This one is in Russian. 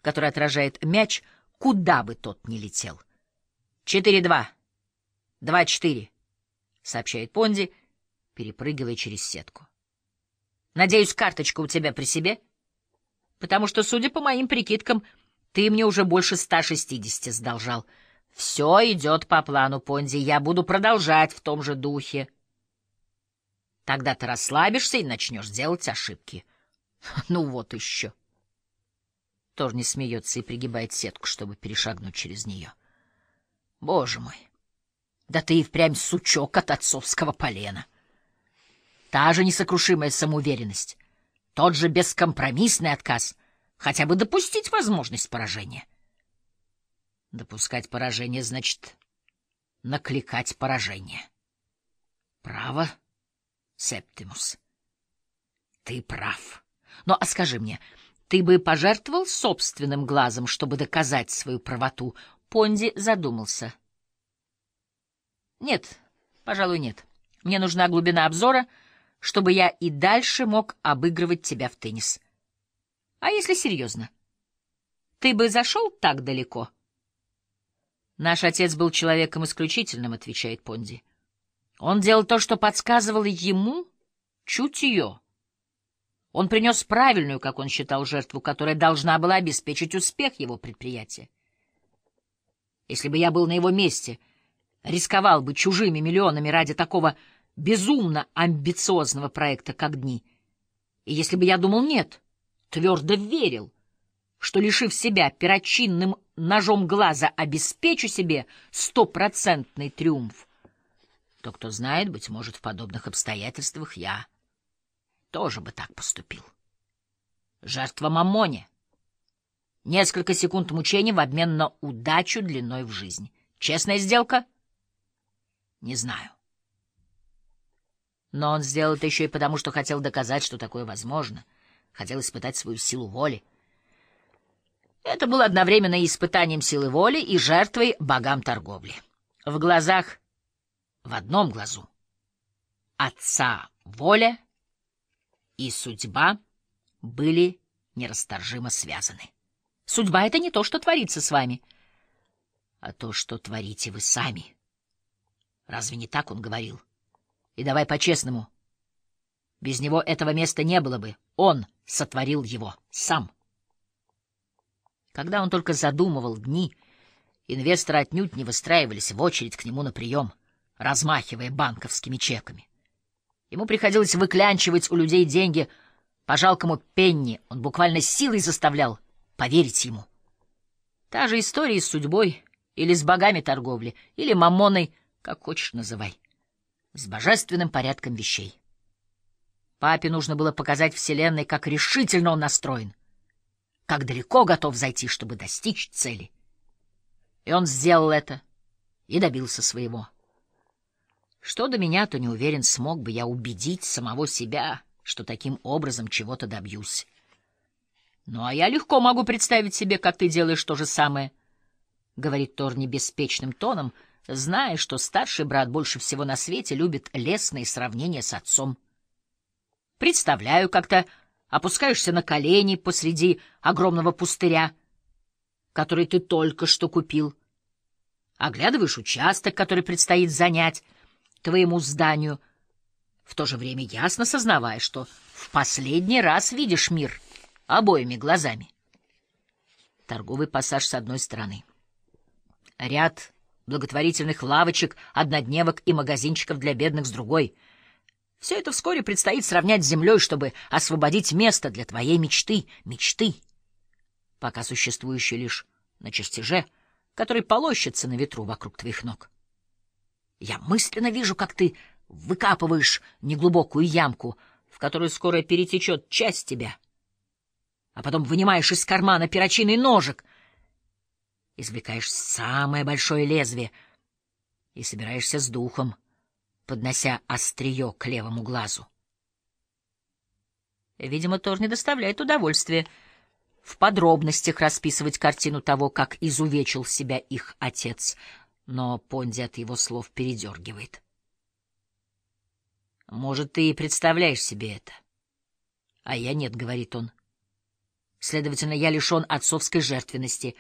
который отражает мяч, куда бы тот ни летел. 4-2. 2-4, сообщает Понди, перепрыгивая через сетку. Надеюсь, карточка у тебя при себе? Потому что, судя по моим прикидкам, ты мне уже больше 160 сдолжал. Все идет по плану, Понди. Я буду продолжать в том же духе. Тогда ты расслабишься и начнешь делать ошибки. Ну вот еще. Торни смеется и пригибает сетку, чтобы перешагнуть через нее. Боже мой, да ты и впрямь сучок от отцовского полена. Та же несокрушимая самоуверенность, тот же бескомпромиссный отказ хотя бы допустить возможность поражения. Допускать поражение значит накликать поражение. Право, Септимус, ты прав. Но а скажи мне, ты бы пожертвовал собственным глазом, чтобы доказать свою правоту? Понди задумался. Нет, пожалуй, нет. Мне нужна глубина обзора, чтобы я и дальше мог обыгрывать тебя в теннис. А если серьезно? Ты бы зашел так далеко? Наш отец был человеком исключительным, отвечает Понди. Он делал то, что подсказывало ему чутье. Он принес правильную, как он считал, жертву, которая должна была обеспечить успех его предприятия. Если бы я был на его месте, рисковал бы чужими миллионами ради такого безумно амбициозного проекта, как «Дни». И если бы я думал «нет», твердо верил, что, лишив себя перочинным ножом глаза, обеспечу себе 100% триумф, то, кто знает, быть может, в подобных обстоятельствах я тоже бы так поступил. Жертва Маммоне. Несколько секунд мучений в обмен на удачу длиной в жизнь. Честная сделка? Не знаю. Но он сделал это еще и потому, что хотел доказать, что такое возможно. Хотел испытать свою силу воли. Это было одновременно и испытанием силы воли, и жертвой богам торговли. В глазах, в одном глазу, отца воля и судьба были нерасторжимо связаны. Судьба — это не то, что творится с вами, а то, что творите вы сами. Разве не так он говорил? И давай по-честному. Без него этого места не было бы. Он сотворил его сам. Когда он только задумывал «Дни», инвесторы отнюдь не выстраивались в очередь к нему на прием, размахивая банковскими чеками. Ему приходилось выклянчивать у людей деньги по жалкому пенни. Он буквально силой заставлял поверить ему. Та же история с судьбой, или с богами торговли, или маммоной, как хочешь называй, с божественным порядком вещей. Папе нужно было показать Вселенной, как решительно он настроен, как далеко готов зайти, чтобы достичь цели. И он сделал это и добился своего. Что до меня, то не уверен, смог бы я убедить самого себя, что таким образом чего-то добьюсь. Ну, а я легко могу представить себе, как ты делаешь то же самое, — говорит Торни беспечным тоном, зная, что старший брат больше всего на свете любит лестные сравнения с отцом. Представляю, как ты опускаешься на колени посреди огромного пустыря, который ты только что купил, оглядываешь участок, который предстоит занять твоему зданию, в то же время ясно сознавая, что в последний раз видишь мир обоими глазами. Торговый пассаж с одной стороны. Ряд благотворительных лавочек, однодневок и магазинчиков для бедных с другой. Все это вскоре предстоит сравнять с землей, чтобы освободить место для твоей мечты, пока существующей лишь на чертеже, который полощется на ветру вокруг твоих ног. Я мысленно вижу, как ты выкапываешь неглубокую ямку, в которую скоро перетечет часть тебя, а потом вынимаешь из кармана перочинный ножик, извлекаешь самое большое лезвие и собираешься с духом, поднося острие к левому глазу. Видимо, Торни доставляет удовольствие в подробностях расписывать картину того, как изувечил себя их отец, но Понди от его слов передергивает. «Может, ты и представляешь себе это, а я нет», — говорит он. Следовательно, я лишен отцовской жертвенности.